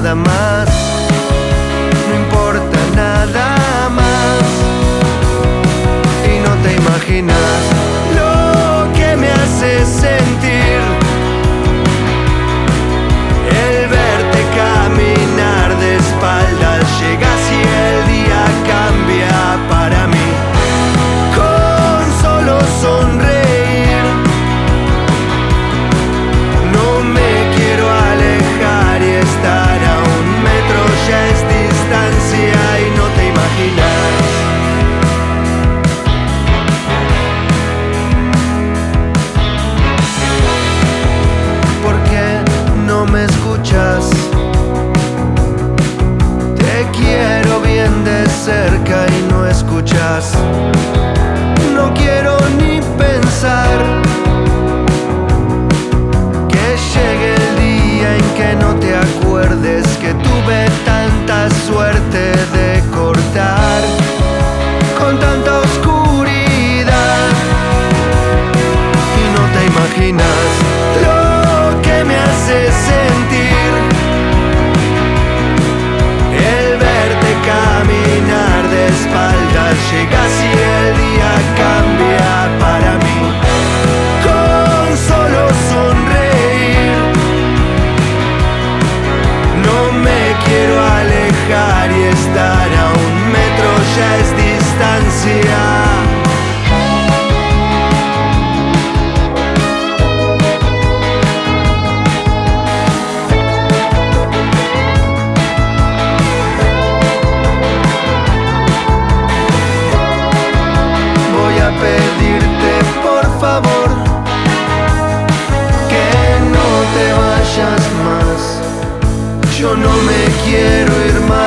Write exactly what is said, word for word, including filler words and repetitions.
nada más, no importa nada más. Y no te imaginas lo que me hace sentir el verte caminar de espaldas. Llegas y el día cambia para mí. Con solo sonreír, no me quiero alejar y estar a un metro ya es distancia y no te imaginas. ¿Por qué no me escuchas? Te quiero bien de cerca y no escuchas. No quiero ni pensar que llegue el día en que no te acuerdes que tuve tanta suerte de cortar con tanta oscuridad. Y no te imaginas lo que me hace sentir el verte caminar de espaldas. Llegas y el día cambia para mí. Con solo sonreír, no me quiero alejar y estar a un metro ya es distancia. Pedirte por favor que no te vayas más. Yo no me quiero ir más.